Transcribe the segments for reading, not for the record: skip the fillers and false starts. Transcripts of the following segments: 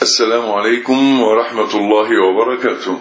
السلام عليكم ورحمة الله وبركاته.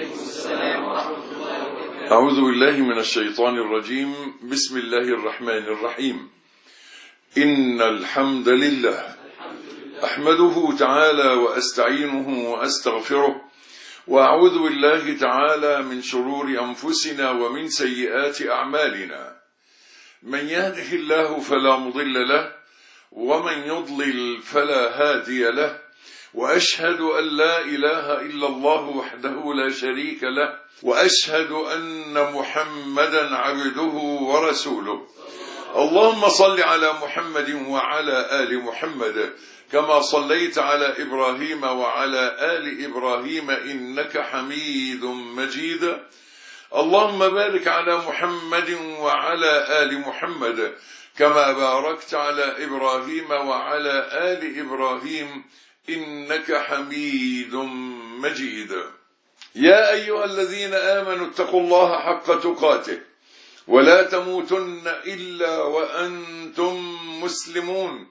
أعوذ بالله من الشيطان الرجيم. بسم الله الرحمن الرحيم. إن الحمد لله أحمده تعالى وأستعينه وأستغفره، وأعوذ بالله تعالى من شرور أنفسنا ومن سيئات أعمالنا. من يهده الله فلا مضل له، ومن يضلل فلا هادي له، وأشهد أن لا إله إلا الله وحده لا شريك له، وأشهد أن محمدا عبده ورسوله. اللهم صل على محمد وعلى آل محمد كما صليت على إبراهيم وعلى آل إبراهيم إنك حميد مجيد. اللهم بارك على محمد وعلى آل محمد كما باركت على إبراهيم وعلى آل إبراهيم إنك حميد مجيد. يا أيها الذين آمنوا اتقوا الله حق تقاته ولا تموتن إلا وأنتم مسلمون.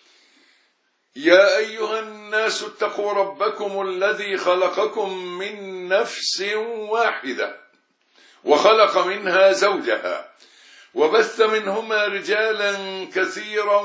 يا أيها الناس اتقوا ربكم الذي خلقكم من نفس واحدة وخلق منها زوجها وبث منهما رجالا كثيرا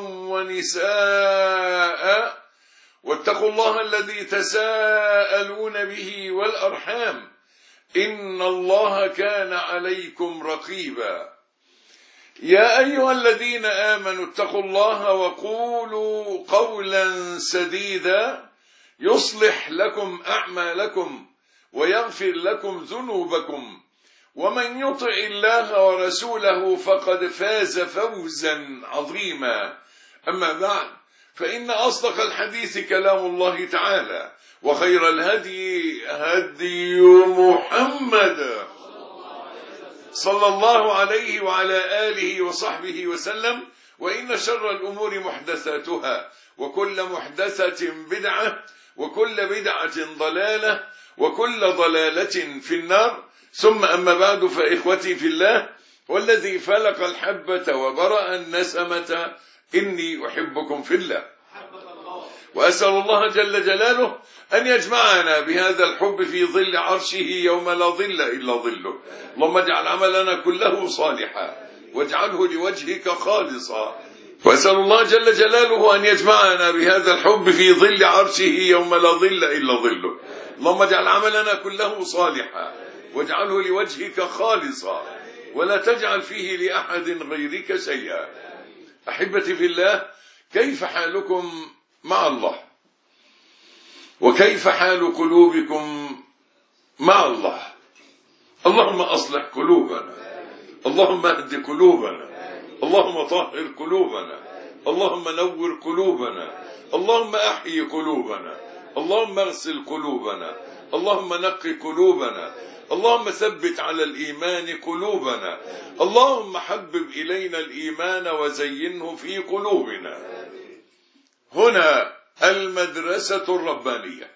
ونساء، واتقوا الله الذي تساءلون به والأرحام إن الله كان عليكم رقيبا. يا أيها الذين آمنوا اتقوا الله وقولوا قولا سديدا يصلح لكم أعمالكم ويغفر لكم ذنوبكم، ومن يطع الله ورسوله فقد فاز فوزا عظيما. أما بعد، فإن أصدق الحديث كلام الله تعالى، وخير الهدي هدي محمد صلى الله عليه وعلى آله وصحبه وسلم. وإن شر الأمور محدثاتها، وكل محدثة بدعة، وكل بدعة ضلالة، وكل ضلالة في النار. ثم أما بعد، فإخوتي في الله، والذي فلق الحبة وبرأ النسمة إني أحبكم في الله، وأسأل الله جل جلاله أن يجمعنا بهذا الحب في ظل عرشه يوم لا ظل إلا ظله. اللهم اجعل عملنا كله صالحا واجعله لوجهك خالصا. وأسأل الله جل جلاله أن يجمعنا بهذا الحب في ظل عرشه يوم لا ظل إلا ظله. اللهم اجعل عملنا كله صالحا واجعله لوجهك خالصا ولا تجعل فيه لأحد غيرك شيئا. أحبتي في الله، كيف حالكم مع الله؟ وكيف حال قلوبكم مع الله؟ اللهم أصلح قلوبنا، اللهم اهد قلوبنا، اللهم طهر قلوبنا، اللهم نور قلوبنا، اللهم أحيي قلوبنا، اللهم اغسل قلوبنا، اللهم نقي قلوبنا، اللهم ثبت على الإيمان قلوبنا، اللهم حبب إلينا الإيمان وزينه في قلوبنا. هنا المدرسة الربانية،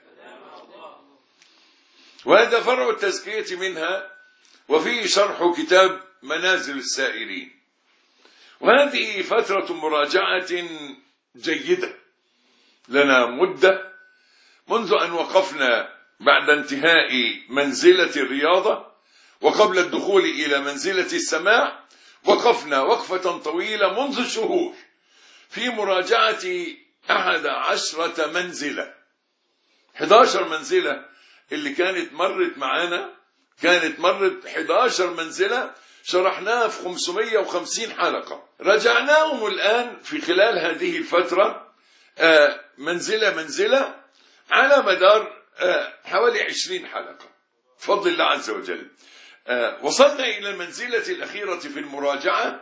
وهذا فرع التزكية منها، وفيه شرح كتاب منازل السائرين. وهذه فترة مراجعة جيدة لنا مدة منذ أن وقفنا بعد انتهاء منزلة الرياضة وقبل الدخول إلى منزلة السماع. وقفنا وقفة طويلة منذ شهور في مراجعة 11 منزلة. 11 منزلة اللي كانت مرت معانا، كانت مرت 11 منزلة شرحناها في 550 حلقة. رجعناهم الآن في خلال هذه الفترة منزلة منزلة على مدار حوالي 20 حلقة بفضل الله عز وجل. وصلنا إلى المنزلة الأخيرة في المراجعة،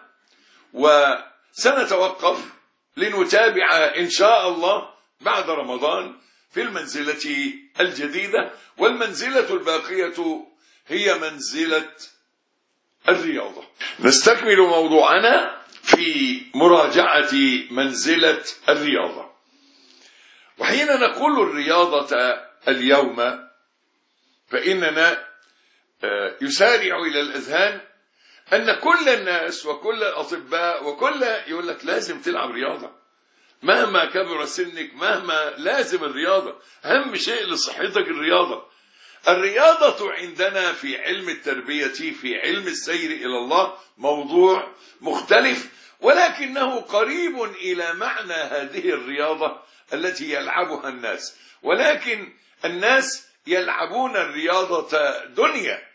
وسنتوقف لنتابع إن شاء الله بعد رمضان في المنزلة الجديدة. والمنزلة الباقية هي منزلة الرياضة. نستكمل موضوعنا في مراجعة منزلة الرياضة. وحين نقول الرياضة اليوم فإننا يسارع إلى الأذهان أن كل الناس وكل الأطباء وكل يقول لك لازم تلعب رياضة، مهما كبر سنك، مهما لازم الرياضة، أهم شيء لصحتك الرياضة. الرياضة عندنا في علم التربية في علم السير إلى الله موضوع مختلف، ولكنه قريب إلى معنى هذه الرياضة التي يلعبها الناس، ولكن الناس يلعبون الرياضة دنيا،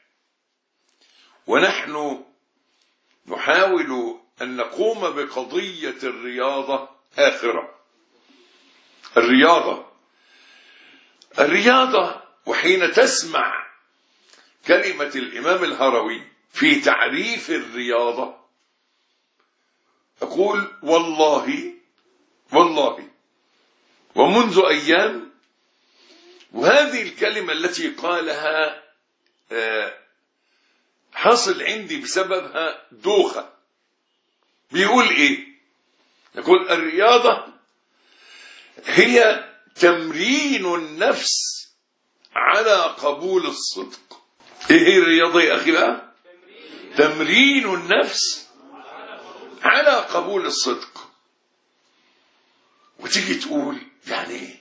ونحن نحاول أن نقوم بقضية الرياضة آخرة. الرياضة وحين تسمع كلمة الإمام الهروي في تعريف الرياضة أقول والله ومنذ أيام، وهذه الكلمة التي قالها حصل عندي بسببها دوخة. بيقول إيه؟ يقول الرياضة هي تمرين النفس على قبول الصدق. ايه هي الرياضة يا اخي بقى؟ تمرين النفس على قبول الصدق. وتيجي تقول يعني ايه؟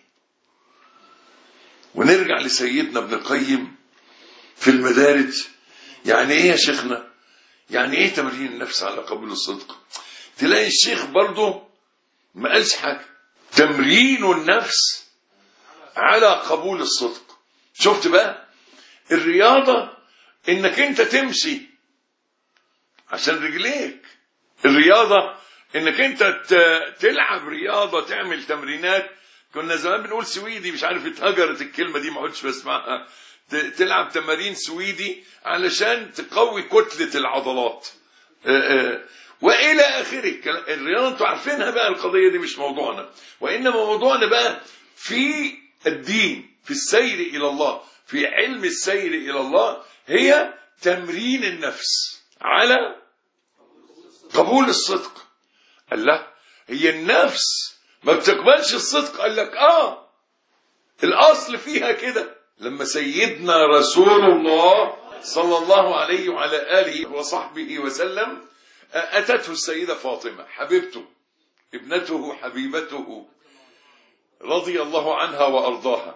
ونرجع لسيدنا ابن القيم في المدارج، يعني ايه يا شيخنا؟ يعني ايه تمرين النفس على قبول الصدق؟ تلاقي الشيخ برضه ما قالش حاجة. تمرين النفس على قبول الصدق. شفت بقى؟ الرياضة انك انت تمشي عشان رجليك، الرياضة انك انت تلعب رياضة، تعمل تمرينات. كنا زمان بنقول سويدي، مش عارف اتهجرت الكلمة دي ما عدتش بسمعها. تلعب تمارين سويدي علشان تقوي كتلة العضلات والى اخره. الرياضة انتوا عارفينها بقى، القضية دي مش موضوعنا، وانما موضوعنا بقى في الدين، في السير الى الله، في علم السير الى الله، هي تمرين النفس على قبول الصدق. قال لا، هي النفس ما بتقبلش الصدق. قال لك الاصل فيها كده. لما سيدنا رسول الله صلى الله عليه وعلى آله وصحبه وسلم أتته السيدة فاطمة حبيبته، ابنته حبيبته رضي الله عنها وأرضاها.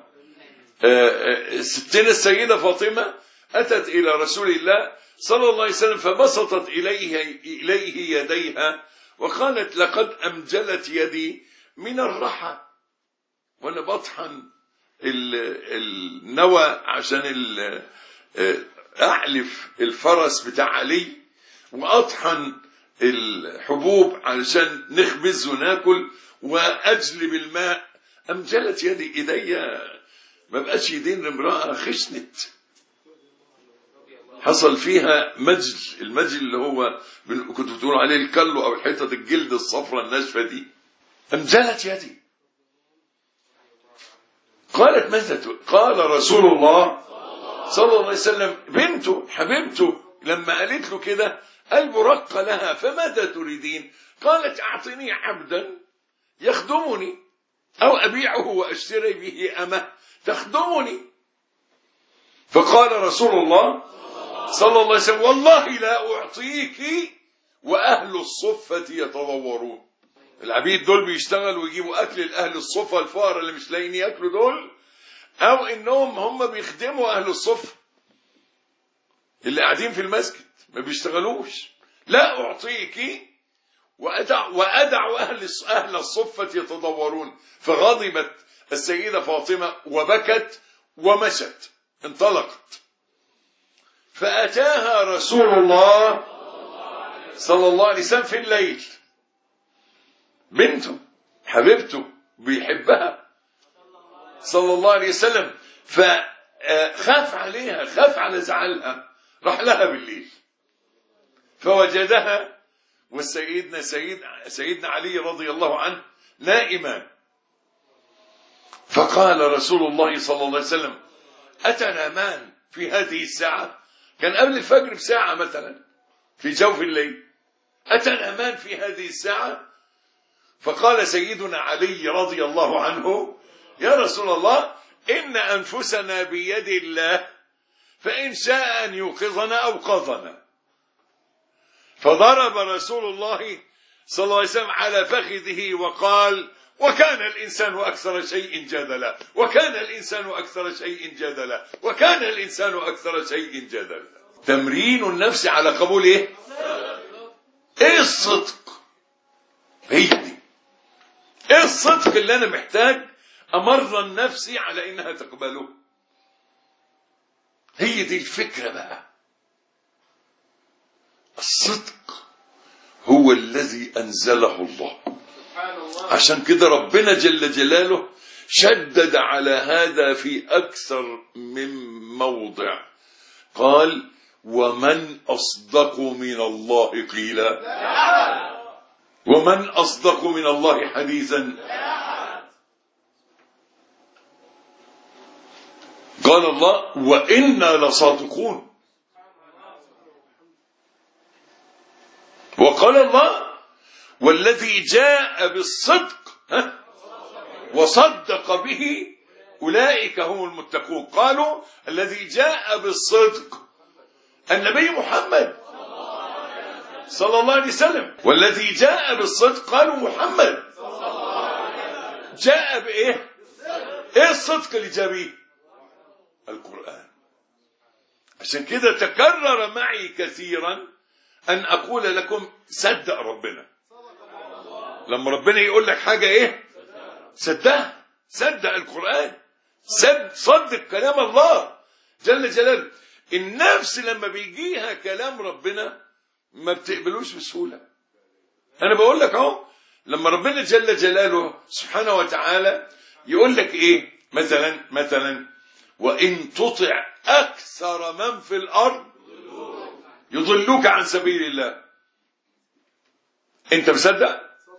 ستنا السيدة فاطمة أتت إلى رسول الله صلى الله عليه وسلم فبسطت إليه يديها وقالت لقد أمجلت يدي من الرحى، وأنا بطحن النوى عشان أعلف الفرس بتاع علي، وأطحن الحبوب علشان نخبز وناكل، وأجلب الماء. أمجلت يدي، إيديا ما بقاش يدين امرأة خشنت، حصل فيها مجل. المجل اللي هو كنت بتقولوا عليه الكلو أو الحيطة الجلد الصفراء الناشفة دي. أمجلت يدي. قالت ماذا؟ قال رسول الله صلى الله عليه وسلم بنته حبيبته لما قالت له كده قلبه رق لها، فماذا تريدين؟ قالت اعطني عبدا يخدمني او ابيعه واشتري به امه تخدمني. فقال رسول الله صلى الله عليه وسلم والله لا اعطيك واهل الصفه يتضورون. العبيد دول بيشتغلوا ويجيبوا اكل لاهل الصفه الفقراء اللي مش لاقيين ياكلوا دول، او انهم هم بيخدموا اهل الصفه اللي قاعدين في المسجد ما بيشتغلوش. لا اعطيك وادع اهل الصفه يتضورون. فغضبت السيده فاطمه وبكت ومشت، انطلقت. فاتاها رسول الله صلى الله عليه وسلم في الليل، بنته حبيبته بيحبها صلى الله عليه وسلم، فخاف عليها، خاف على زعلها، راح لها بالليل فوجدها سيدنا علي رضي الله عنه نائما. فقال رسول الله صلى الله عليه وسلم أتنامان في هذه الساعة؟ كان قبل الفجر بساعة مثلا في جوف الليل. أتنامان في هذه الساعة؟ فقال سيدنا علي رضي الله عنه يا رسول الله إن أنفسنا بيد الله فإن شاء أن يوقظنا أوقظنا. فضرب رسول الله صلى الله عليه وسلم على فخذه وقال وكان الإنسان أكثر شيء جدلا، وكان الإنسان أكثر شيء جدلا، وكان الإنسان أكثر شيء جدلا. تمرين النفس على قبول إيه؟ إيه الصدق؟ هي دي إيه الصدق اللي أنا محتاج أمرن نفسي على إنها تقبله. هي دي الفكرة بقى. الصدق هو الذي أنزله الله. عشان كده ربنا جل جلاله شدد على هذا في أكثر من موضع. قال: ومن أصدق من الله قيلا، ومن أصدق من الله حديثا. قال الله: وإنا لصادقون. وقال الله: والذي جاء بالصدق وصدق به أولئك هم المتقون. قالوا: الذي جاء بالصدق النبي محمد صلى الله عليه وسلم. والذي جاء بالصدق قالوا محمد. جاء بإيه؟ إيه الصدق اللي جاء به؟ القرآن. عشان كده تكرر معي كثيرا أن أقول لكم: صدق ربنا. لما ربنا يقول لك حاجة إيه؟ صدقها. صدق القرآن، صدق كلام الله جل جلاله. النفس لما بيجيها كلام ربنا ما بتقبلوش بسهولة. أنا بقول لك أهو، لما ربنا جل جلاله سبحانه وتعالى يقول لك إيه؟ مثلا وإن تطع أكثر من في الأرض يضلوك عن سبيل الله. أنت مصدق؟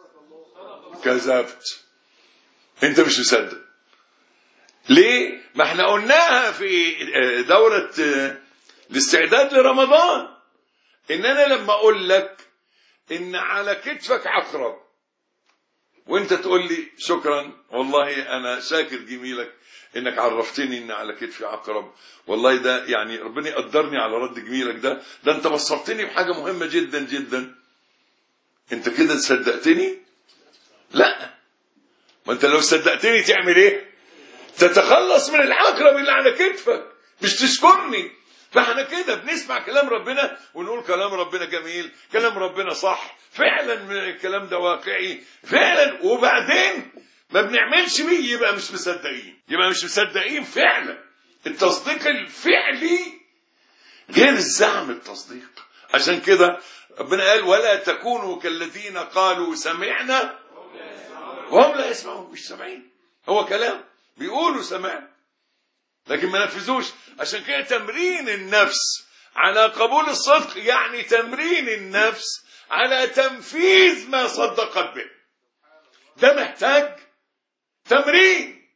كذبت. أنت مش مصدق. ليه؟ ما احنا قلناها في دورة الاستعداد لرمضان، إن أنا لما أقول لك إن على كتفك عقرب وأنت تقول لي شكرا والله أنا شاكر جميلك إنك عرفتني إن على كتفي عقرب، والله ده يعني ربنا يقدرني على رد جميلك ده أنت بصرتني بحاجة مهمة جدا جدا. أنت كده صدقتني؟ لا، ما أنت لو صدقتني تعمل إيه؟ تتخلص من العقرب اللي على كتفك، مش تشكرني. فاحنا كده بنسمع كلام ربنا ونقول كلام ربنا جميل، كلام ربنا صح فعلا، الكلام ده واقعي فعلا، وبعدين ما بنعملش بيه، يبقى مش مصدقين فعلا. التصديق الفعلي غير الزعم التصديق. عشان كده ربنا قال: ولا تكونوا كالذين قالوا سمعنا وهم لا يسمعون. مش سامعين، هو كلام بيقولوا سمعنا لكن ما نفذوش. عشان كده تمرين النفس على قبول الصدق يعني تمرين النفس على تنفيذ ما صدقت به. ده محتاج تمرين،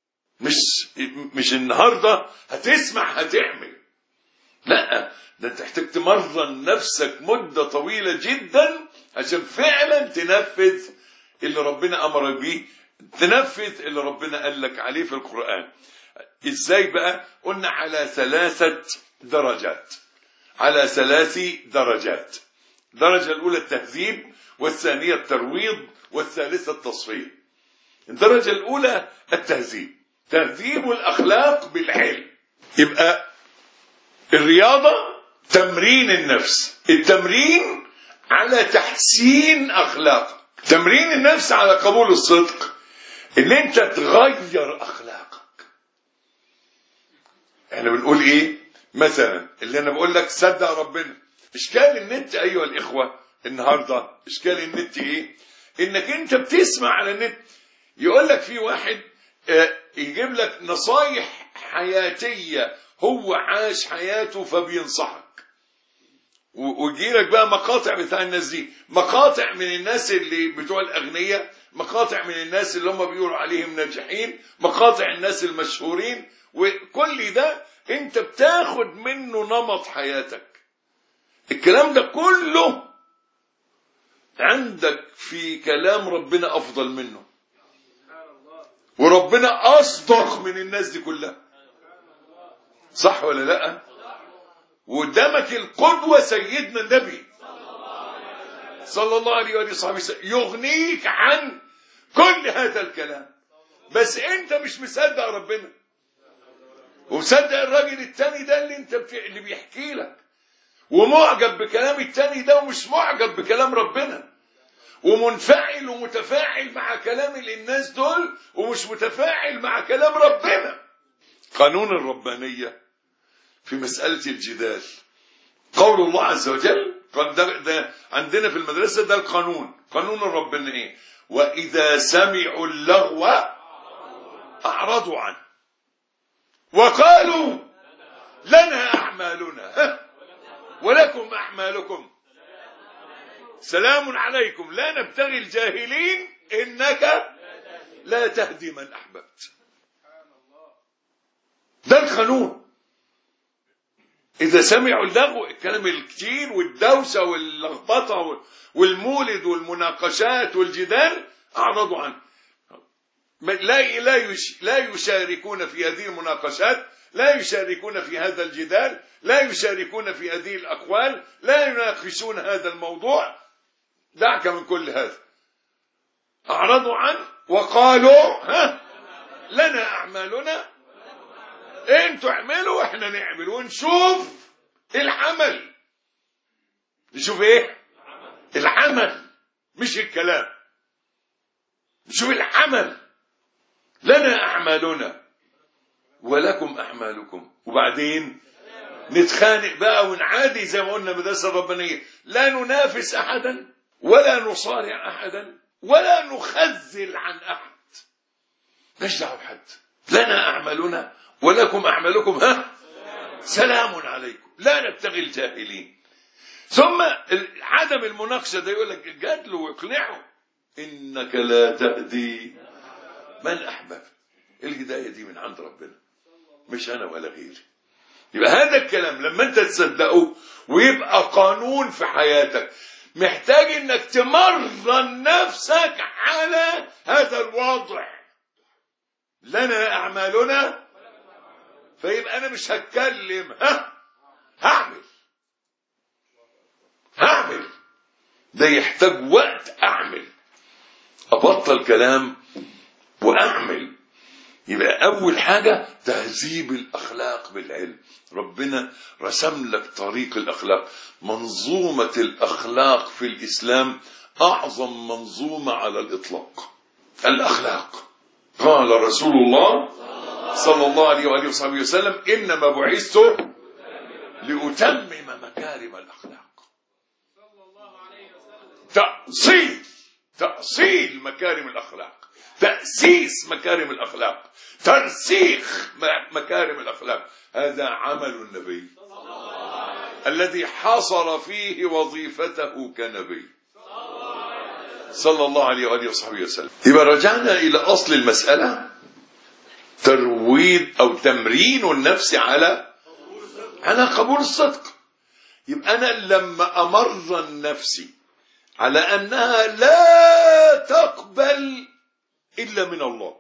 مش النهارده هتسمع هتعمل، لا، ده انت تحتاج تمرن نفسك مدة طويلة جدا عشان فعلا تنفذ اللي ربنا أمرك بيه، تنفذ اللي ربنا قال لك عليه في القرآن. ازاي بقى؟ قلنا على 3 درجات، على 3 درجات. الدرجة الأولى التهذيب، والثانية الترويض، والثالثة التصفية. الدرجة الأولى التهذيب، تهذيب الأخلاق بالعلم. يبقى الرياضة تمرين النفس، التمرين على تحسين أخلاقك، تمرين النفس على قبول الصدق، ان انت تغير أخلاقك. احنا بنقول ايه مثلا؟ اللي انا بقول لك صدق ربنا. اشكال النت ايها الاخوه النهارده، اشكال النت ايه؟ انك انت بتسمع على النت يقول لك في واحد يجيب لك نصايح حياتيه، هو عاش حياته فبينصحك، ويجي لك بقى مقاطع بتاع الناس دي، مقاطع من الناس اللي بتوع الاغنياء، مقاطع من الناس اللي هم بيقولوا عليهم ناجحين، مقاطع الناس المشهورين، وكل ده انت بتاخد منه نمط حياتك. الكلام ده كله عندك في كلام ربنا افضل منه، وربنا اصدق من الناس دي كلها، صح ولا لا؟ وقدامك القدوة سيدنا النبي صلى الله عليه وصحبه وسلم، يغنيك عن كل هذا الكلام، بس انت مش مصدق ربنا ومصدق الراجل التاني ده اللي بيحكي لك، ومعجب بكلام التاني ده ومش معجب بكلام ربنا، ومنفعل ومتفاعل مع كلام الناس دول ومش متفاعل مع كلام ربنا. قانون الربانية في مسألة الجدال، قول الله عز وجل، ده عندنا في المدرسة ده القانون، قانون الربانية ايه؟ وإذا سمعوا اللغو أعرضوا عنه وقالوا لنا أعمالنا ولكم أعمالكم سلام عليكم لا نبتغي الجاهلين إنك لا تهدي من أحببت. ده القانون. إذا سمعوا اللغو، الكلام الكتير والدوسة واللخبطة والمولد والمناقشات والجدال، أعرضوا عنه. لا يشاركون في هذه المناقشات، لا يشاركون في هذا الجدال، لا يشاركون في هذه الأقوال، لا يناقشون هذا الموضوع. دعك من كل هذا. أعرضوا عنه وقالوا لنا أعمالنا، انتوا اعملوا واحنا نعمل ونشوف العمل. نشوف ايه؟ العمل مش الكلام. نشوف العمل. لنا أعمالنا ولكم أعمالكم. وبعدين نتخانق بقى ونعادي زي ما قلنا مدرسة الربانية، لا ننافس أحدا ولا نصارع أحدا ولا نخذل عن أحد، مش دعوة بحد. لنا أعمالنا ولكم أعمالكم سلام عليكم لا نبتغي الجاهلين. ثم عدم المناقشة ده يقول لك الجدل ويقنعه إنك لا تهدي من أحببت. الهداية دي من عند ربنا مش أنا ولا غيري. يبقى هذا الكلام لما أنت تصدقه ويبقى قانون في حياتك، محتاج إنك تمرن نفسك على هذا الوضع. لنا أعمالنا، فيبقى أنا مش هتكلم، هعمل. ده يحتاج وقت. أعمل، أبطل كلام وأعمل. يبقى أول حاجة تهذيب الأخلاق بالعلم. ربنا رسم لك طريق الأخلاق. منظومة الأخلاق في الإسلام أعظم منظومة على الإطلاق. الأخلاق. قال رسول الله صلى الله عليه وآله وصحبه وسلم إنما بعثت لأتمم مكارم الأخلاق. تأصيل مكارم الأخلاق، تأسيس مكارم الأخلاق، ترسيخ مكارم الأخلاق. هذا عمل النبي الذي حصر فيه وظيفته كنبي صلى الله عليه وآله وصحبه وسلم. إذا رجعنا إلى أصل المسألة، ترويض أو تمرين النفس على قبول الصدق. يبقى أنا لما أمرن نفسي على أنها لا تقبل إلا من الله،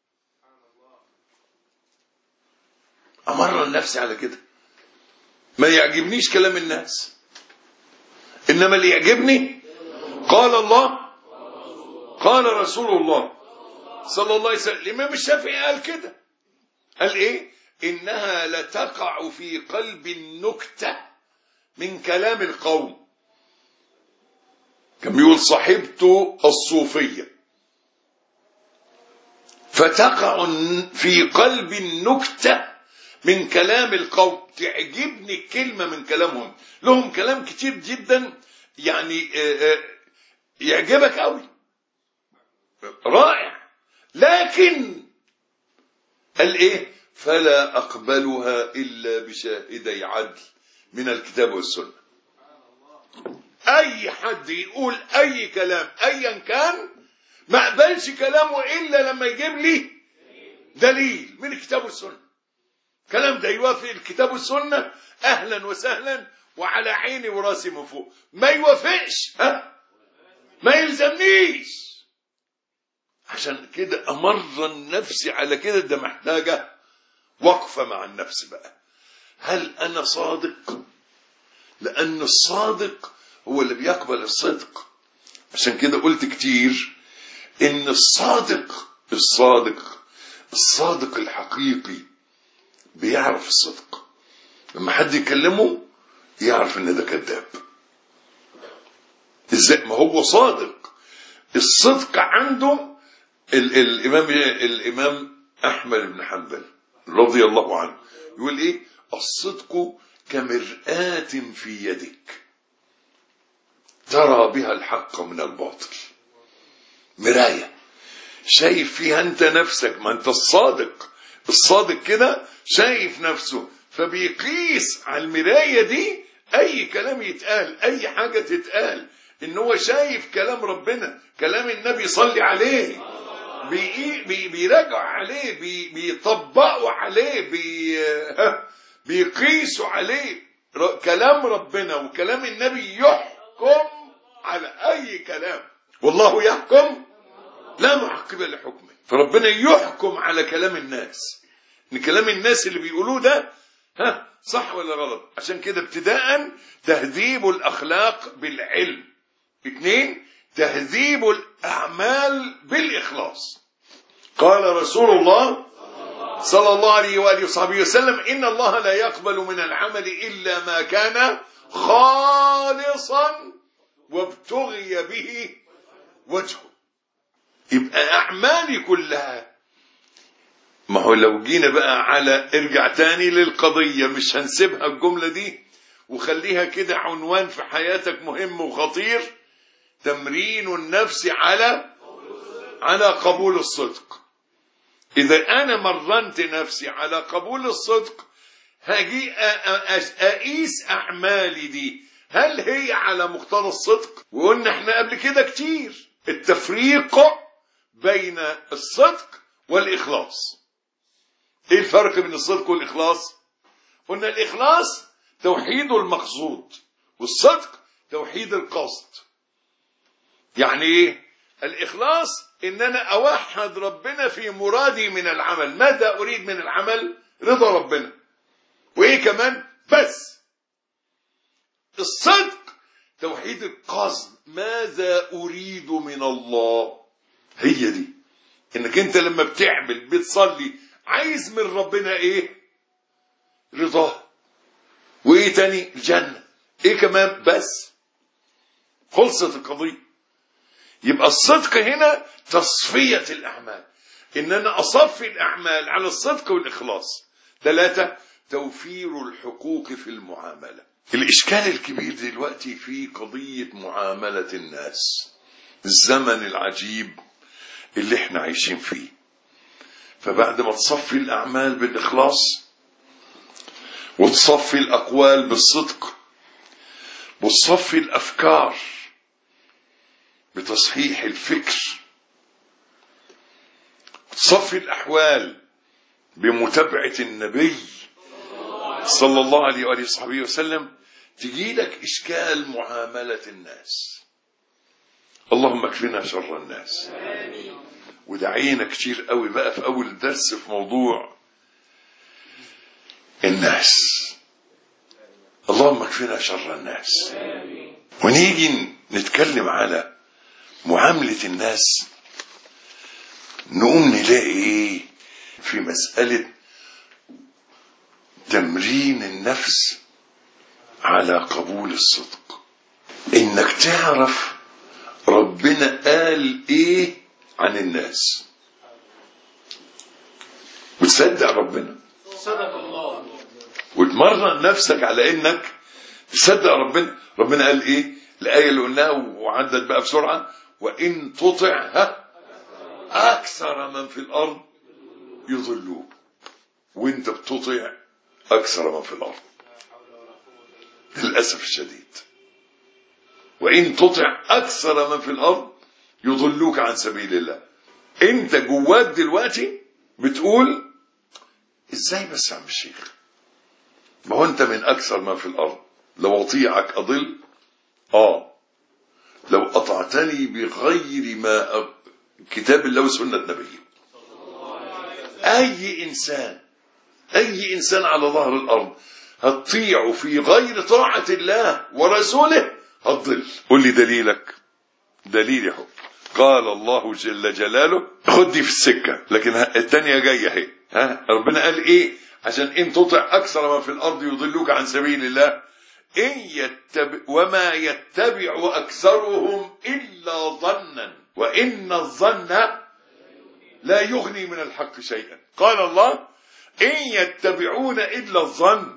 أمرن نفسي على كده. ما يعجبنيش كلام الناس، إنما اللي يعجبني قال الله قال رسول الله صلى الله عليه وسلم. الإمام الشافعي قال كده، قال إيه؟ إنها لتقع في قلب النكتة من كلام القوم. كان بيقول صاحبت الصوفية، فتقع في قلب النكتة من كلام القوم. تعجبني كلمة من كلامهم، لهم كلام كتير جدا يعني يعجبك قوي، رائع، لكن قال ايه؟ فلا اقبلها الا بشاهدي عدل من الكتاب والسنة. اي حد يقول اي كلام ايا كان ما اقبلش كلامه الا لما يجيب لي دليل من الكتاب والسنة. كلام ده يوافق الكتاب والسنة اهلا وسهلا وعلى عيني وراسي من فوق. ما يوافقش ما يلزمنيش. عشان كده امرن نفسي على كده. ده محتاجة وقفة مع النفس بقى. هل انا صادق؟ لان الصادق هو اللي بيقبل الصدق. عشان كده قلت كتير ان الصادق الحقيقي بيعرف الصدق. لما حد يكلمه يعرف ان ده كذاب. ازاي؟ ما هو صادق. الصدق عنده. الامام احمد بن حنبل رضي الله عنه يقول ايه؟ الصدق كمرآة في يدك ترى بها الحق من الباطل. مراية شايف فيها انت نفسك. ما انت الصادق كده شايف نفسه، فبيقيس على المراية دي اي كلام يتقال، اي حاجة تتقال، ان هو شايف كلام ربنا، كلام النبي صلي عليه، بيراجع عليه، بيطبقوا عليه، بيقيسوا عليه. كلام ربنا وكلام النبي يحكم على اي كلام، والله يحكم لا معقب لحكمه. فربنا يحكم على كلام الناس، ان كلام الناس اللي بيقولوه ده صح ولا غلط. عشان كده ابتداء تهذيب الاخلاق بالعلم. 2 تهذيب الاعمال بالاخلاص. قال رسول الله صلى الله عليه وآله وصحبه وسلم: إن الله لا يقبل من العمل إلا ما كان خالصا وابتغي به وجهه. يبقى أعمالي كلها. ما هو لو جينا بقى على ارجع تاني للقضية، مش هنسيبها الجملة دي وخليها كده عنوان في حياتك مهم وخطير: تمرين النفس على قبول الصدق. إذا أنا مرنت نفسي على قبول الصدق، هاجي أقيس أعمالي دي هل هي على مقتضى الصدق. وقلنا احنا قبل كده كتير التفريق بين الصدق والإخلاص. ايه الفرق بين الصدق والإخلاص؟ قلنا الإخلاص توحيد المقصود، والصدق توحيد القصد. يعني ايه الإخلاص؟ إن أنا أوحد ربنا في مرادي من العمل. ماذا أريد من العمل؟ رضا ربنا. وإيه كمان؟ بس. الصدق توحيد القصد، ماذا أريد من الله. هي دي إنك أنت لما بتعمل بتصلي عايز من ربنا إيه؟ رضاه. وإيه تاني؟ الجنة. إيه كمان؟ بس. خلصت القضية. يبقى الصدق هنا تصفية الأعمال، إن أنا أصفي الأعمال على الصدق والإخلاص. 3 توفير الحقوق في المعاملة. الإشكال الكبير دلوقتي في قضية معاملة الناس، الزمن العجيب اللي احنا عايشين فيه. فبعد ما تصفي الأعمال بالإخلاص وتصفي الأقوال بالصدق وتصفي الأفكار بتصحيح الفكر، تصفي الأحوال بمتابعة النبي صلى الله عليه وآله وصحبه وسلم، تجي لك إشكال معاملة الناس. اللهم اكفنا شر الناس. ودعينا كتير قوي بقى في أول درس في موضوع الناس. اللهم اكفنا شر الناس. ونيجي نتكلم على معاملة الناس، نقوم نلاقي ايه في مسألة تمرين النفس على قبول الصدق. انك تعرف ربنا قال ايه عن الناس وتصدق ربنا، صدق الله، وتمرن نفسك على انك تصدق ربنا. ربنا قال ايه؟ الآية اللي قلناها وعدت بقى بسرعة: وإن تطعها أكثر من في الأرض يضلوك. وإنت بتطيع أكثر من في الأرض للأسف الشديد. وإن تطع أكثر من في الأرض يضلوك عن سبيل الله. أنت جواك دلوقتي بتقول إزاي بس يا عم الشيخ؟ ما هو أنت من أكثر من في الأرض، لو أطيعك أضل. لو أطعتني بغير ما كتاب الله وسنة نبيه. أي إنسان على ظهر الأرض هتطيعه في غير طاعة الله ورسوله هتضل. قل لي دليلك. دليل يا حب. قال الله جل جلاله، خد دي في السكة، لكن الثانية جاية اهي. ربنا قال ايه؟ عشان ان تطع اكثر ما في الارض يضلوك عن سبيل الله وما يتبع اكثرهم الا ظنا وان الظن لا يغني من الحق شيئا. قال الله: ان يتبعون الا الظن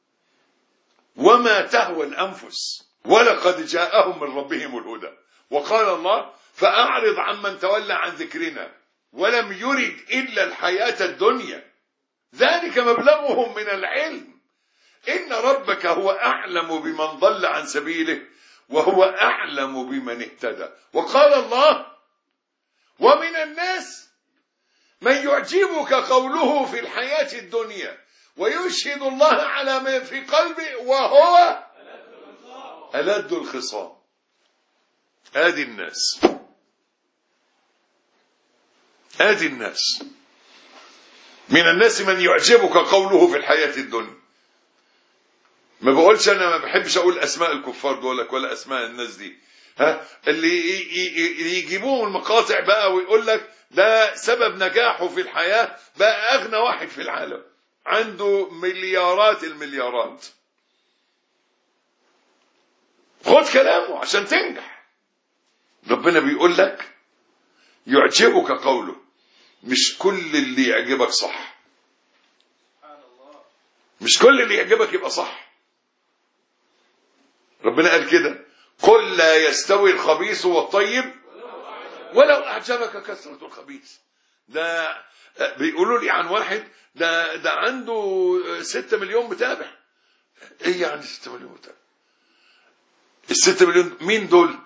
وما تهوى الانفس ولقد جاءهم من ربهم الهدى. وقال الله: فأعرض عمن تولى عن ذكرنا ولم يرد إلا الحياة الدنيا ذلك مبلغهم من العلم إن ربك هو أعلم بمن ضل عن سبيله وهو أعلم بمن اهتدى. وقال الله: ومن الناس من يعجبك قوله في الحياة الدنيا ويشهد الله على ما في قلبه وهو ألد الخصام. آدي الناس، آدي الناس. من الناس من يعجبك قوله في الحياة الدنيا. ما بقولش أنا ما بحبش أقول أسماء الكفار دولك ولا أسماء الناس دي، اللي يجيبوهم المقاطع بقى ويقول لك ده سبب نجاحه في الحياة، بقى أغنى واحد في العالم عنده مليارات المليارات. خد كلامه عشان تنجح. ربنا بيقول لك يعجبك قوله، مش كل اللي يعجبك صح، مش كل اللي يعجبك يبقى صح. ربنا قال كده: قل لا يستوي الخبيث والطيب ولو أعجبك كثرة الخبيث. ده بيقولوا لي عن واحد ده عنده 6 مليون متابع. ايه يعني 6 مليون متابع؟ ال6 مليون مين دول؟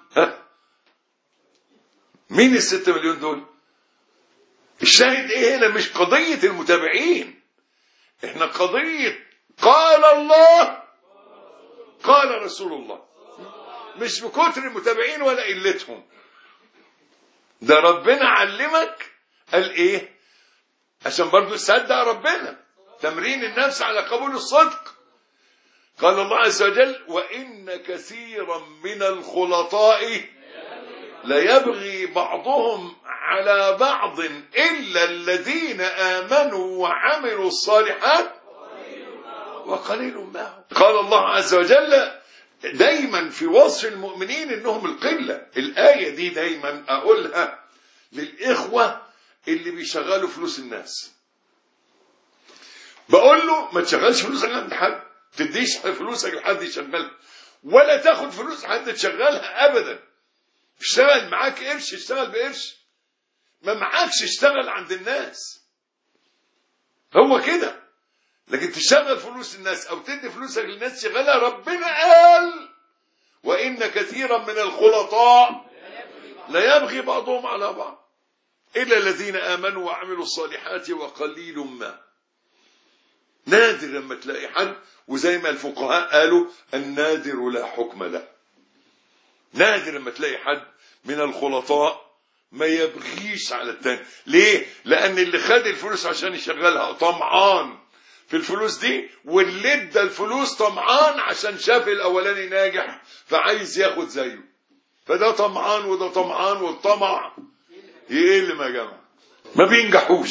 مين ال6 مليون دول؟ الشاهد ايه هنا؟ مش قضية المتابعين، احنا قضية قال الله قال رسول الله، مش بكتر المتابعين ولا قلتهم. ده ربنا علمك قال ايه عشان برضو تصدق ربنا، تمرين النفس على قبول الصدق. قال الله عز وجل: وإن كثيرا من الخلطاء ليبغي بعضهم على بعض إلا الذين آمنوا وعملوا الصالحات وقليل ما هم. قال الله عز وجل دايما في وصف المؤمنين انهم القلة. الآية دي دايما اقولها للإخوة اللي بيشغلوا فلوس الناس، بقول له ما تشغلش فلوسك عند حد، تديش فلوسك لحد يشغلها، ولا تاخد فلوس حد تشغلها ابدا. اشتغل معاك قرش اشتغل بقرش، ما معاكش اشتغل عند الناس، هو كده. لكن تشغل فلوس الناس او تدي فلوسك للناس تشغلها، ربنا قال: وإن كثيرا من الخلطاء لا يبغي بعضهم على بعض إلا الذين آمنوا وعملوا الصالحات وقليل ما. نادر لما تلاقي حد، وزي ما الفقهاء قالوا النادر لا حكم له. نادر لما تلاقي حد من الخلطاء ما يبغيش على التاني. ليه؟ لأن اللي خد الفلوس عشان يشغلها طمعان في الفلوس دي، واللي ادى الفلوس طمعان عشان شاف الأولاني ناجح فعايز ياخد زيه، فده طمعان وده طمعان، والطمع يقل ما جمع، ما بينجحوش.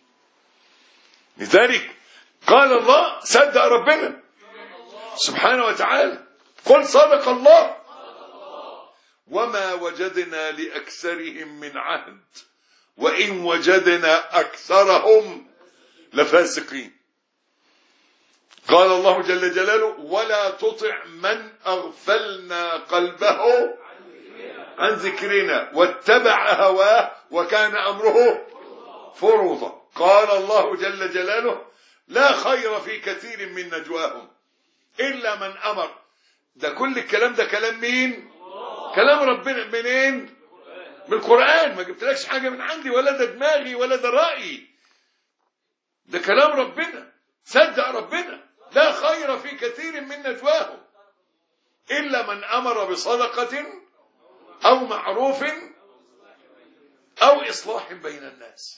لذلك قال الله: صدق ربنا سبحانه وتعالى، قل صدق الله وما وجدنا لأكثرهم من عهد وإن وجدنا أكثرهم لفاسقين. قال الله جل جلاله: ولا تطع من أغفلنا قلبه عن ذكرنا واتبع هواه وكان أمره فرطا. قال الله جل جلاله: لا خير في كثير من نجواهم إلا من أمر. ده كل الكلام ده كلام مين؟ كلام ربنا. منين؟ من القرآن. ما جبتلكش حاجة من عندي، ولا ده دماغي ولا ده رأيي، ده كلام ربنا. صدق ربنا: لا خير في كثير من نجواهم إلا من أمر بصدقة أو معروف أو إصلاح بين الناس.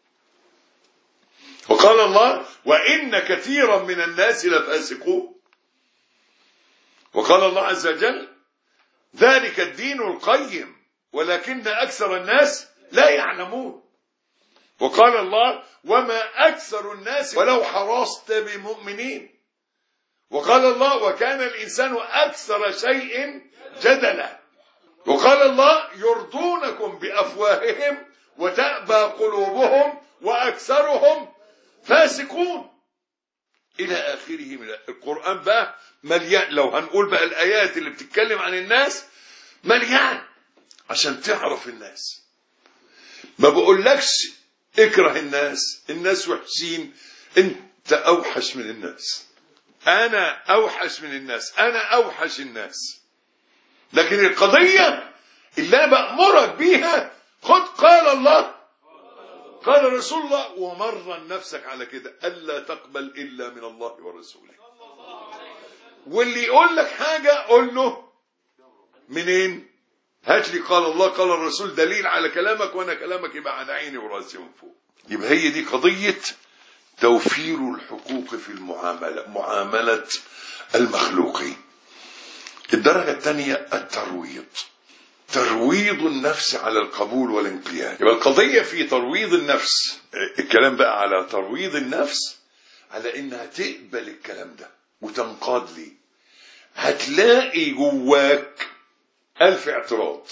وقال الله: وإن كثيرا من الناس لفاسقون. وقال الله عز وجل: ذلك الدين القيم ولكن أكثر الناس لا يعلمون. وقال الله وما أكثر الناس ولو حرصت بمؤمنين. وقال الله وكان الإنسان أكثر شيء جدلا. وقال الله يرضونكم بأفواههم وتأبى قلوبهم وأكثرهم فاسقون إلى آخره من القرآن. بقى مليان، لو هنقول بقى الآيات اللي بتتكلم عن الناس مليان عشان تعرف الناس. ما بقولكش اكره الناس وحشين، انت اوحش من الناس، انا اوحش من الناس، انا اوحش الناس. لكن القضية اللي انا بأمرك بيها خد قال الله قال رسول الله، ومرن نفسك على كده الا تقبل الا من الله ورسوله. واللي يقول لك حاجة قول له منين؟ هات لي قال الله قال الرسول دليل على كلامك، وانا كلامك يبقى على عيني وراسي من فوق. يبقى هي دي قضية توفير الحقوق في المعاملة، معاملة المخلوقين. الدرجة الثانية الترويض، ترويض النفس على القبول والانقياد. يبقى القضية في ترويض النفس، الكلام بقى على ترويض النفس على انها تقبل الكلام ده وتنقاد ليه. هتلاقي جواك 1000 اعتراض،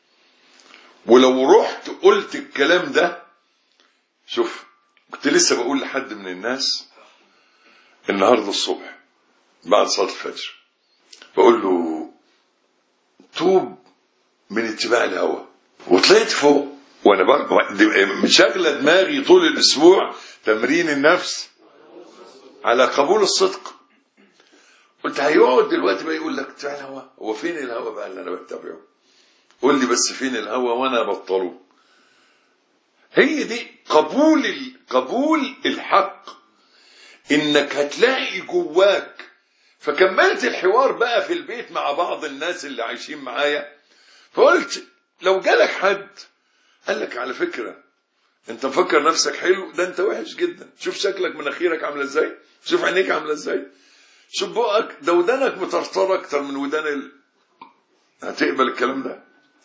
ولو رحت قلت الكلام ده. شوف، كنت لسه بقول لحد من الناس النهارده الصبح بعد صلاة الفجر، بقول له توب من اتباع الهوى. وطلعت فوق وانا مشغله دماغي طول الاسبوع تمرين النفس على قبول الصدق. قلت هيقعد دلوقتي بقى يقول لك اتباع الهوى، هو فين الهوى بقى اللي انا بتبعه؟ قول لي بس فين الهوى وانا بطله. هي دي قبول الحق، انك هتلاقي جواك. فكملت الحوار بقى في البيت مع بعض الناس اللي عايشين معايا، فقلت لو جالك حد قال لك على فكرة انت مفكر نفسك حلو، ده انت وحش جدا. شوف شكلك، مناخيرك عامله ازاي، شوف عينيك عامله ازاي، شوف بقك، ده ودانك مطرطره اكتر من ودان هتقبل الكلام ده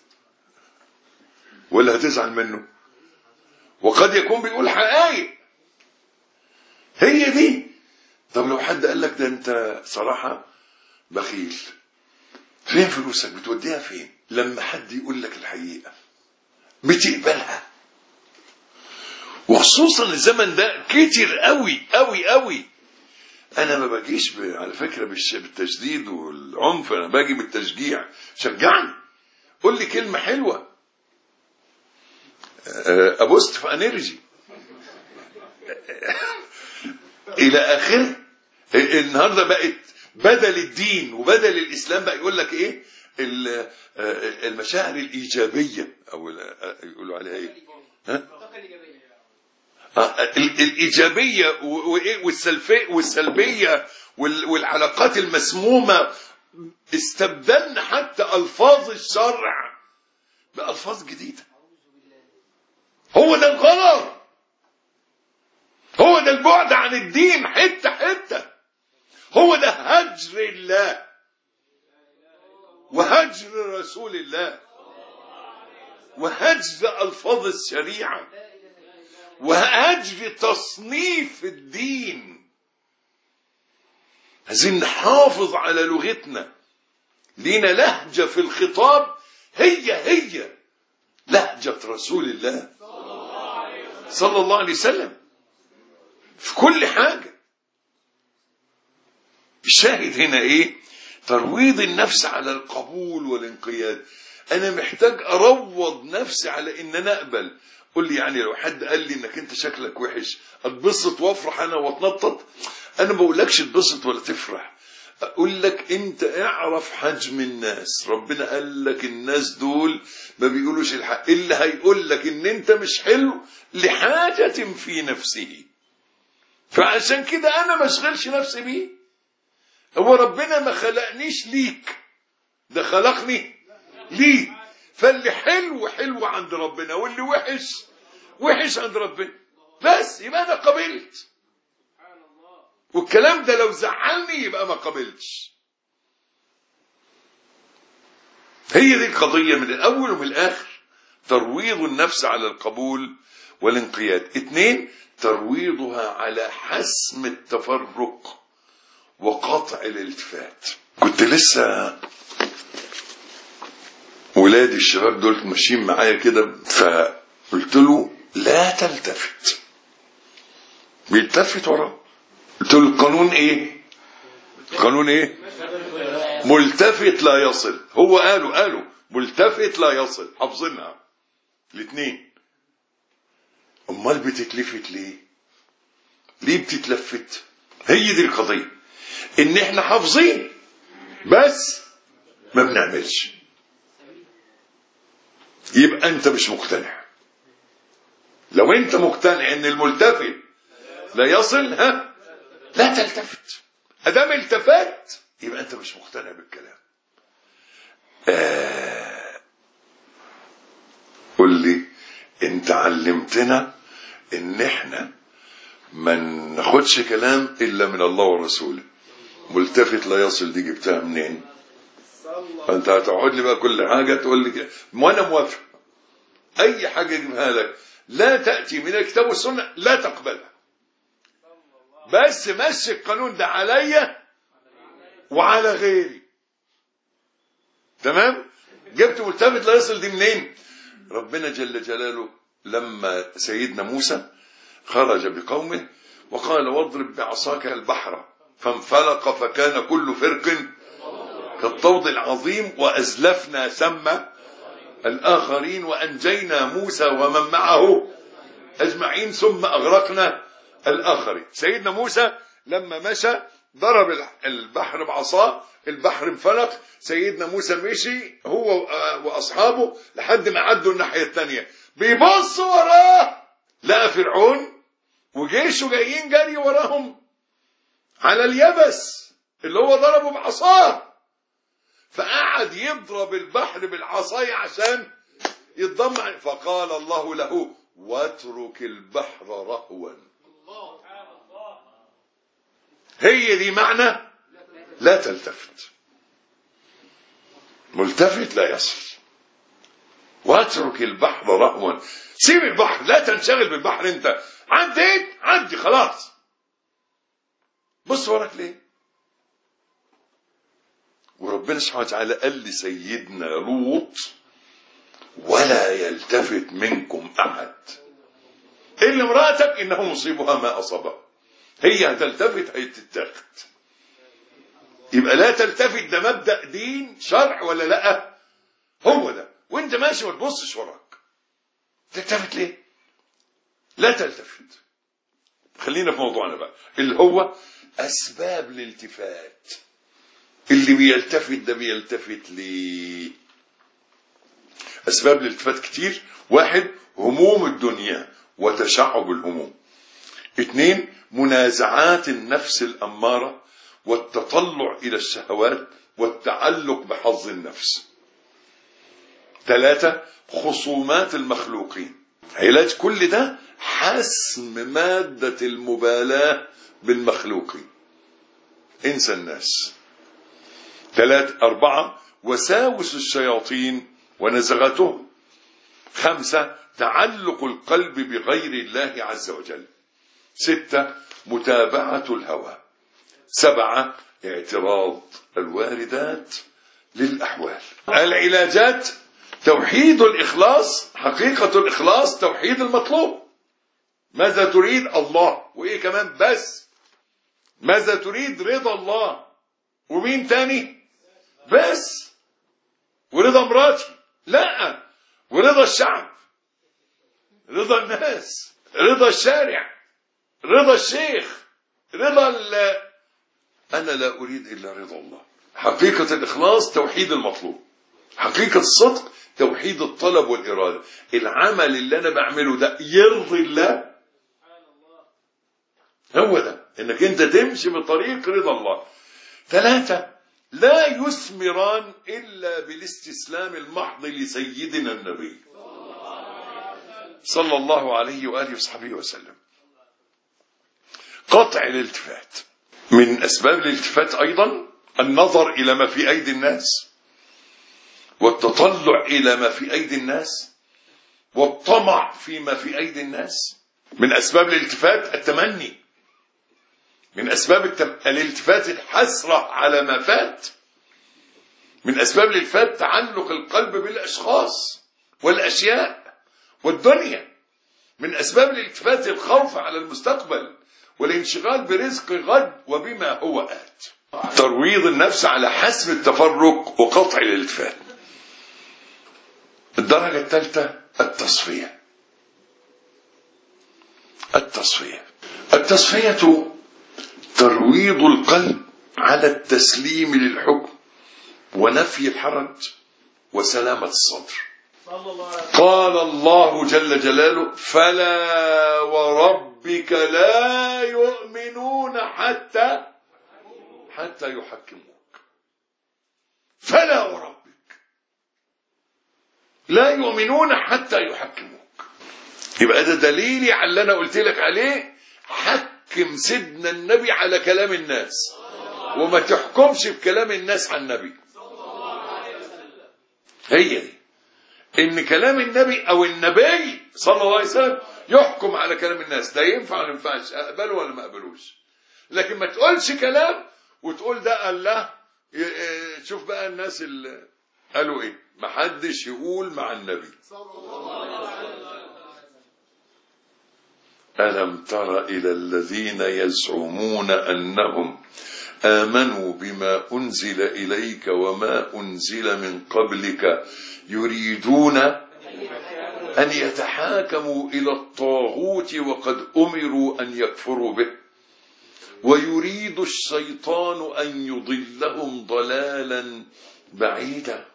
ولا هتزعل منه؟ وقد يكون بيقول حقائق. هي دي. طب لو حد قال لك ده انت صراحة بخيل، فين فلوسك بتوديها فين؟ لما حد يقول لك الحقيقة بتقبلها. وخصوصا الزمن ده كتير قوي قوي قوي. انا ما باجيش على فكرة بالتشديد والعنف، انا باجي بالتشجيع. شجعني، قول لي كلمة حلوة، ابوست في انرجي الى اخره. النهارده بقت بدل الدين وبدل الاسلام بقى يقول لك ايه؟ المشاعر الايجابيه، او يقولوا عليها ايه؟ الايجابيه والسلبيه والعلاقات المسمومه. استبدلنا حتى الفاظ الشرع بالفاظ جديده. هو ده الغلط، هو ده البعد عن الدين حته حته. هو ده هجر الله وهجر رسول الله وهجر الفاظ الشريعه وهجر تصنيف الدين. عايزين نحافظ على لغتنا، لينا لهجه في الخطاب هي لهجه رسول الله صلى الله عليه وسلم في كل حاجة. الشاهد هنا ايه؟ ترويض النفس على القبول والانقياد. انا محتاج اروض نفسي على ان انا اقبل. قل لي يعني لو حد قال لي انك انت شكلك وحش اتبسط وافرح انا واتنطط؟ انا ما بقولكش اتبسط ولا تفرح، اقول لك انت اعرف حجم الناس. ربنا قال لك الناس دول ما بيقولوش الحق. اللي هيقول لك ان انت مش حلو لحاجة في نفسه، فعشان كده انا ما اشغلش نفسي بيه. هو ربنا ما خلقنيش ليك، ده خلقني ليه. فاللي حلو حلو عند ربنا، واللي وحش وحش عند ربنا. بس يبقى انا قبلت. والكلام ده لو زعلني يبقى ما قبلتش. هي دي القضية من الأول ومن الآخر. ترويض النفس على القبول والانقياد. 2 ترويضها على حسم التفرق وقطع الالتفات. كنت لسه ولادي الشباب دول ماشيين معايا كده، فقلت له لا تلتفت. بيلتفت وراه. قلت له القانون ايه؟ قانون ايه؟ ملتفت لا يصل. هو قالوا ملتفت لا يصل، حافظينها الاثنين. امال بتتلفت ليه؟ ليه بتتلفت؟ هي دي القضية، ان احنا حافظين بس ما بنعملش. يبقى انت مش مقتنع. لو انت مقتنع ان الملتفت لا يصل، لا تلتفت. ادام التفت يبقى انت مش مقتنع بالكلام. قل لي انت علمتنا ان احنا ما ناخدش كلام الا من الله ورسوله. ملتفت لا يصل دي جبتها منين؟ انت هتقعد لي بقى كل حاجه تقول لي كده وانا موافق. اي حاجه اجيبها لك لا تاتي من الكتاب والسنه لا تقبلها. بس مشي القانون ده عليا وعلى غيري. تمام؟ جبت ملتفت لا يصل دي منين؟ ربنا جل جلاله لما سيدنا موسى خرج بقومه وقال واضرب بعصاك البحر فانفلق فكان كل فرق كالطود العظيم وأزلفنا ثم الآخرين وأنجينا موسى ومن معه أجمعين ثم أغرقنا الآخرين. سيدنا موسى لما مشى ضرب البحر بعصاه، البحر انفلق، سيدنا موسى مشي هو وأصحابه لحد ما عدوا الناحية الثانية، بيبص وراه لقى فرعون وجيشه جايين جري وراهم على اليبس اللي هو ضربه بعصاه، فقعد يضرب البحر بالعصاية عشان يتضمع. فقال الله له واترك البحر رهوا. هي دي معنى لا تلتفت. ملتفت لا يصل. واترك البحر رهوا، سيب البحر، لا تنشغل بالبحر. انت عديت عدي خلاص، بص وراك ليه؟ وربنا سبحانه وتعالى قال لسيدنا لوط ولا يلتفت منكم احد الا امراتك انه مصيبها ما اصابها. هي هتلتفت هتتاخد. يبقى لا تلتفت ده مبدأ دين شرع ولا لا؟ هو ده. وانت ماشي ما تبصش وراك. تلتفت ليه؟ لا تلتفت. خلينا في موضوعنا بقى اللي هو اسباب الالتفات. اللي بيلتفت ده بيلتفت ليه؟ اسباب الالتفات كتير. 1 هموم الدنيا وتشعب الهموم. 2 منازعات النفس الأمارة والتطلع إلى الشهوات والتعلق بحظ النفس. 3 خصومات المخلوقين. علاج كل ده حسم مادة المبالاة بالمخلوقين. انسى الناس. 4 وساوس الشياطين ونزغتهم. 5 تعلق القلب بغير الله عز وجل. 6 متابعة الهوى. 7 اعتراض الواردات للأحوال. العلاجات توحيد الإخلاص. حقيقة الإخلاص توحيد المطلوب. ماذا تريد؟ الله. وإيه كمان؟ بس ماذا تريد؟ رضا الله. ومين تاني؟ بس. ورضا مراتي؟ لا. ورضا الشعب، رضا الناس، رضا الشارع، رضا الشيخ، رضا أنا لا أريد إلا رضا الله. حقيقة الإخلاص توحيد المطلوب. حقيقة الصدق توحيد الطلب والإرادة. العمل اللي أنا بعمله ده يرضي الله. هو ده إنك أنت تمشي بطريق رضا الله. 3 لا يثمران إلا بالاستسلام المحض لسيدنا النبي صلى الله عليه وآله وصحبه وسلم. قطع الالتفات. من أسباب الالتفات أيضا النظر إلى ما في أيدي الناس والتطلع إلى ما في أيدي الناس والطمع فيما في أيدي الناس. من أسباب الالتفات التمني، من أسباب الالتفات الحسرة على ما فات، من أسباب الالتفات تعلق القلب بالأشخاص والأشياء والدنيا، من أسباب الالتفات الخوف على المستقبل والانشغال برزق غد وبما هو آت. ترويض النفس على حسم التفرق وقطع الالتفات. الدرجة الثالثة التصفية. التصفية ترويض القلب على التسليم للحكم ونفي الحرج وسلامة الصدر. قال الله جل جلاله: فلا وربك لا يؤمنون حتى يحكموك. فلا وربك لا يؤمنون حتى يحكموك. يبقى ده دليلي على اللي انا قلت لك عليه. حكم سيدنا النبي على كلام الناس وما تحكمش بكلام الناس عن النبي. هي دي ان كلام النبي او النبي صلى الله عليه وسلم يحكم على كلام الناس. ده ينفع ولا ما ينفعش؟ اقبله ولا ما اقبلوش؟ لكن ما تقولش كلام وتقول ده الله. شوف بقى الناس اللي قالوا ايه: ما حدش يقول مع النبي. ألم تر إلى الذين يزعمون أنهم آمنوا بما أنزل إليك وما أنزل من قبلك يريدون أن يتحاكموا إلى الطاغوت وقد أمروا أن يكفروا به ويريد الشيطان أن يضلهم ضلالا بعيدا.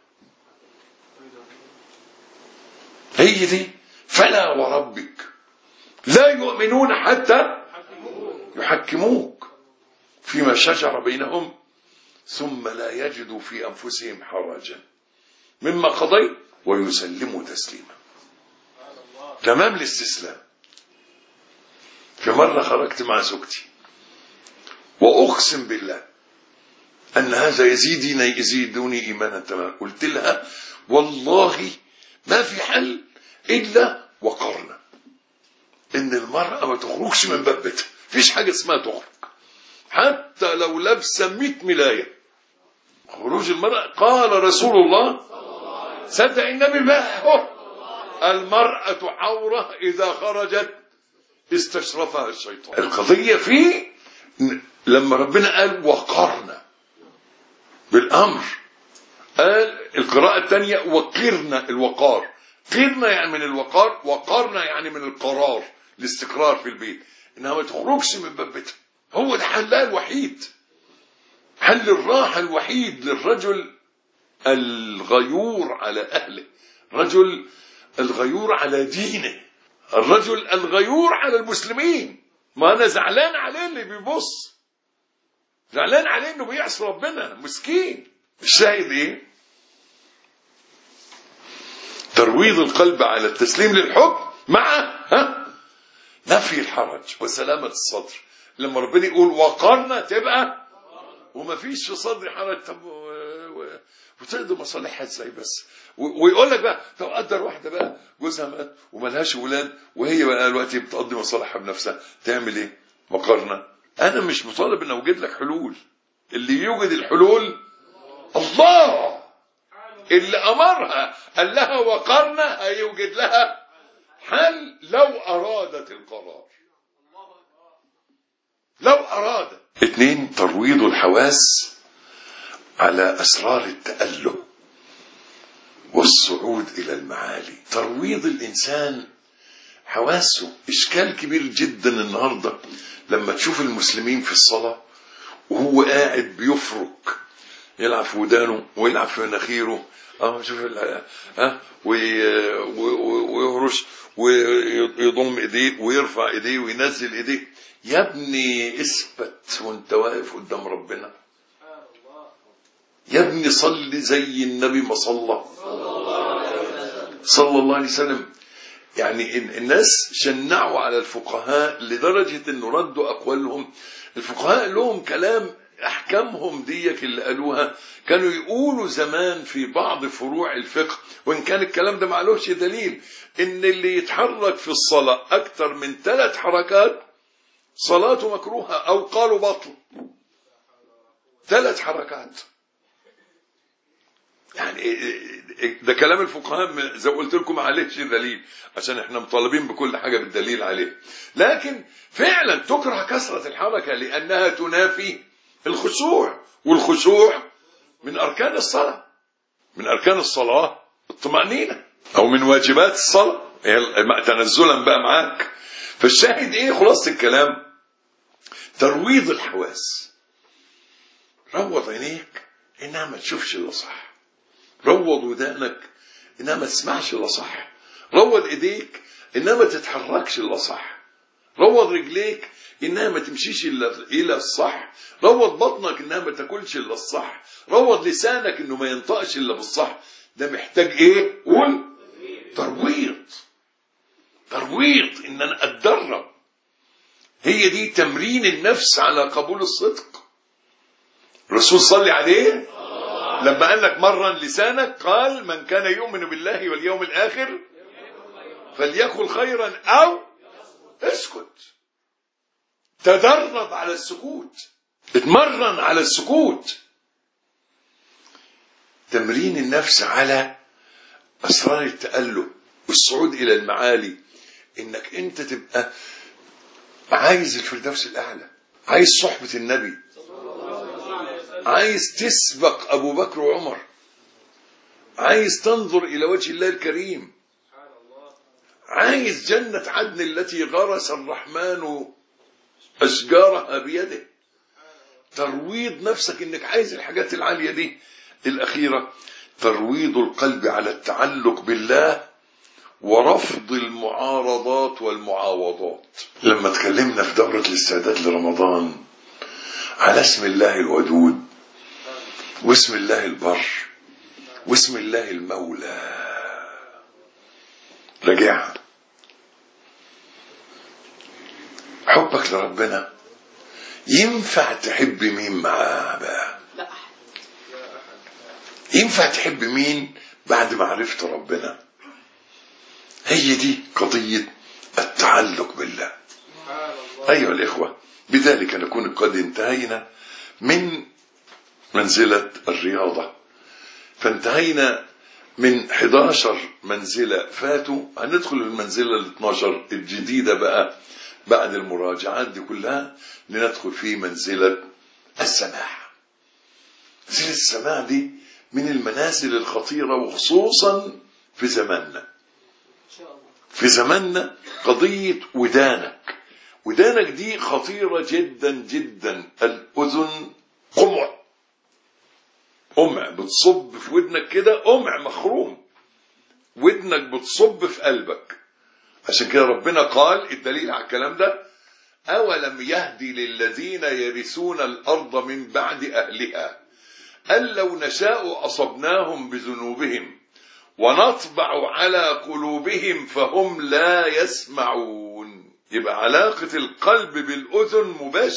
هي دي فلا وربك لا يؤمنون حتى يحكموك فيما شجر بينهم ثم لا يجدوا في أنفسهم حرجا مما قضيت ويسلموا تسليما. تمام الاستسلام. في مرة خرجت مع زوجتي وأقسم بالله أن هذا يزيدني إيمانا تماما. قلت لها: والله ما في حل إلا وقرنا إن المرأة ما تخرجش من باب بيتها. فيش حاجة اسمها تخرج حتى لو لابسة 100 ملاية. خروج المرأة قال رسول الله صدق النبي بقى: المرأة عورة إذا خرجت استشرفها الشيطان. القضية فيه لما ربنا قال وقرنا بالأمر، قال القراءة الثانية وقرنا. الوقار قرنا يعني من الوقار، وقرنا يعني من القرار، الاستقرار في البيت، انها ما تخرجش من باب بيتها. هو ده حلها الوحيد، حل الراحة الوحيد للرجل الغيور على أهله، الرجل الغيور على دينه، الرجل الغيور على المسلمين. ما أنا زعلان عليه اللي بيبص، زعلان عليه إنه بيعصي ربنا، مسكين. الشاهد إيه؟ ترويض القلب على التسليم للحكم مع نفي الحرج وسلامة الصدر. لما ربنا يقول وقرنا تبقى وما فيش في صدر حرج. طب وتقدر مصالحها ازاي بس؟ ويقول لك بقى طب قدر واحده بقى جوزها مات وملهاش اولاد وهي بقى دلوقتي بتقضي مصالحها بنفسها، تعمل ايه؟ وقرنا. انا مش مطالب ان اوجد لك حلول، اللي يوجد الحلول الله. اللي امرها قال لها وقرنا هيوجد لها حل لو ارادت القرار، لو ارادت. 2 ترويض الحواس على اسرار التأله والصعود الى المعالي. ترويض الانسان حواسه. اشكال كبير جدا النهارده لما تشوف المسلمين في الصلاه وهو قاعد بيفرك، يلعب في ودانه ويلعب في مناخيره، شوف ويهرش ويضم ايديه ويرفع ايديه وينزل ايديه. يا ابني اثبت وانت واقف قدام ربنا. يا ابني صلي زي النبي ما صلى صلى الله عليه وسلم. يعني الناس شنعوا على الفقهاء لدرجة انه ردوا اقوالهم. الفقهاء لهم كلام احكامهم ديك اللي قالوها كانوا يقولوا زمان في بعض فروع الفقه، وان كان الكلام ده معلوش دليل، ان اللي يتحرك في الصلاة اكتر من 3 حركات صلاته مكروهة، او قالوا بطل. 3 حركات يعني ده كلام الفقهاء، زي ما قلت لكم معلش دليل، عشان احنا مطالبين بكل حاجة بالدليل عليه. لكن فعلا تكره كثرة الحركة لانها تنافي الخشوع، والخشوع من اركان الصلاة، من اركان الصلاة الطمأنينة، او من واجبات الصلاة تنزلا بقى معاك. فالشاهد ايه خلاصة الكلام؟ ترويض الحواس. روض عينيك انها ما تشوفش الا صح، روض ودانك انها ما تسمعش الا صح، روض ايديك انها ما تتحركش الا صح، روض رجليك انها ما تمشيش الا الصح، روض بطنك انها ما تاكلش الا الصح، روض لسانك انه ما ينطقش الا بالصح. ده محتاج ايه؟ قول ترويض. ترويض ان انا اتدرب. هي دي تمرين النفس على قبول الصدق. الرسول صلى عليه لما قال لك مرن لسانك قال من كان يؤمن بالله واليوم الآخر فليقل خيرا أو اسكت. تدرب على السكوت، اتمرن على السكوت. تمرين النفس على أسرار التألق والصعود إلى المعالي، إنك أنت تبقى عايز الفردوس الأعلى، عايز صحبة النبي، عايز تسبق أبو بكر وعمر، عايز تنظر إلى وجه الله الكريم، عايز جنة عدن التي غرس الرحمن أشجارها بيده. ترويض نفسك إنك عايز الحاجات العالية دي. الأخيرة ترويض القلب على التعلق بالله ورفض المعارضات والمعاوضات. لما تكلمنا في دورة الاستعداد لرمضان على اسم الله الودود واسم الله البر واسم الله المولى، رجع حبك لربنا ينفع تحب مين معاه بقى؟ ينفع تحب مين بعد ما عرفت ربنا؟ هي دي قضية التعلق بالله. أيها الإخوة، بذلك نكون قد انتهينا من منزلة الرياضة، فانتهينا من 11 منزلة فاتوا، هندخل المنزلة ال 12 الجديدة بقى بعد المراجعات دي كلها، لندخل في منزلة السماع. منزلة السماع دي من المنازل الخطيرة، وخصوصا في زماننا. في زماننا قضية ودانك دي خطيرة جدا جدا. الأذن قمع بتصب في ودنك كده، قمع مخروم، ودنك بتصب في قلبك. عشان كده ربنا قال الدليل على الكلام ده: أولم يهدي للذين يرثون الأرض من بعد أهلها أن لو نشاء أصبناهم بذنوبهم ونطبع على قلوبهم فهم لا يسمعون. يبقى علاقة القلب بالأذن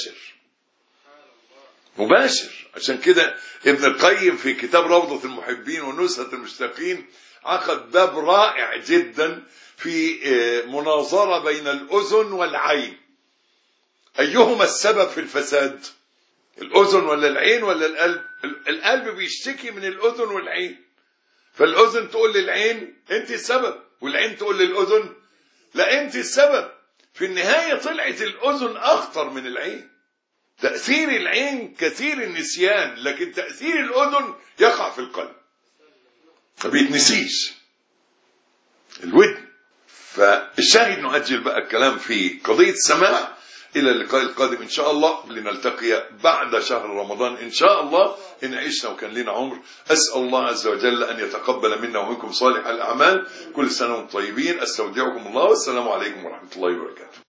مباشر. عشان كده ابن القيم في كتاب روضة المحبين ونزهة المشتاقين عقد باب رائع جدا في مناظرة بين الأذن والعين. أيهما السبب في الفساد؟ الأذن ولا العين ولا القلب؟ القلب بيشتكي من الأذن والعين، فالأذن تقول للعين أنت السبب، والعين تقول للأذن لا أنت السبب. في النهاية طلعت الأذن أخطر من العين. تأثير العين كثير النسيان، لكن تأثير الأذن يقع في القلب، ما بيتنسيش الودن. فالشاهد نؤجل بقى الكلام في قضية السماع إلى اللقاء القادم إن شاء الله، لنلتقي بعد شهر رمضان إن شاء الله إن عشنا وكان لنا عمر. أسأل الله عز وجل أن يتقبل منا ومنكم صالح الأعمال. كل سنة وانتم طيبين. أستودعكم الله، والسلام عليكم ورحمة الله وبركاته.